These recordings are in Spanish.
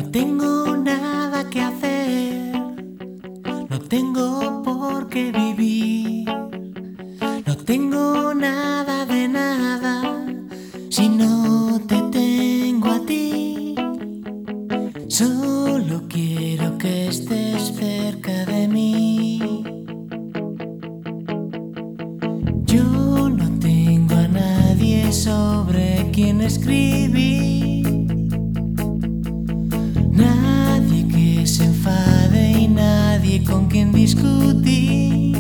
No tengo nada que hacer, no tengo por qué vivir, no tengo nada de nada si no te tengo a ti. Solo quiero que estés cerca de mí. Yo no tengo a nadie sobre quien escribir, nadie que se enfade y nadie con quien discutir.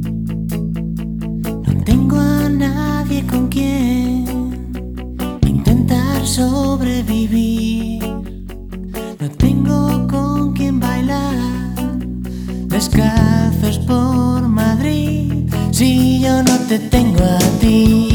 No tengo a nadie con quien intentar sobrevivir. No tengo con quien bailar descalzos por Madrid si yo no te tengo a ti.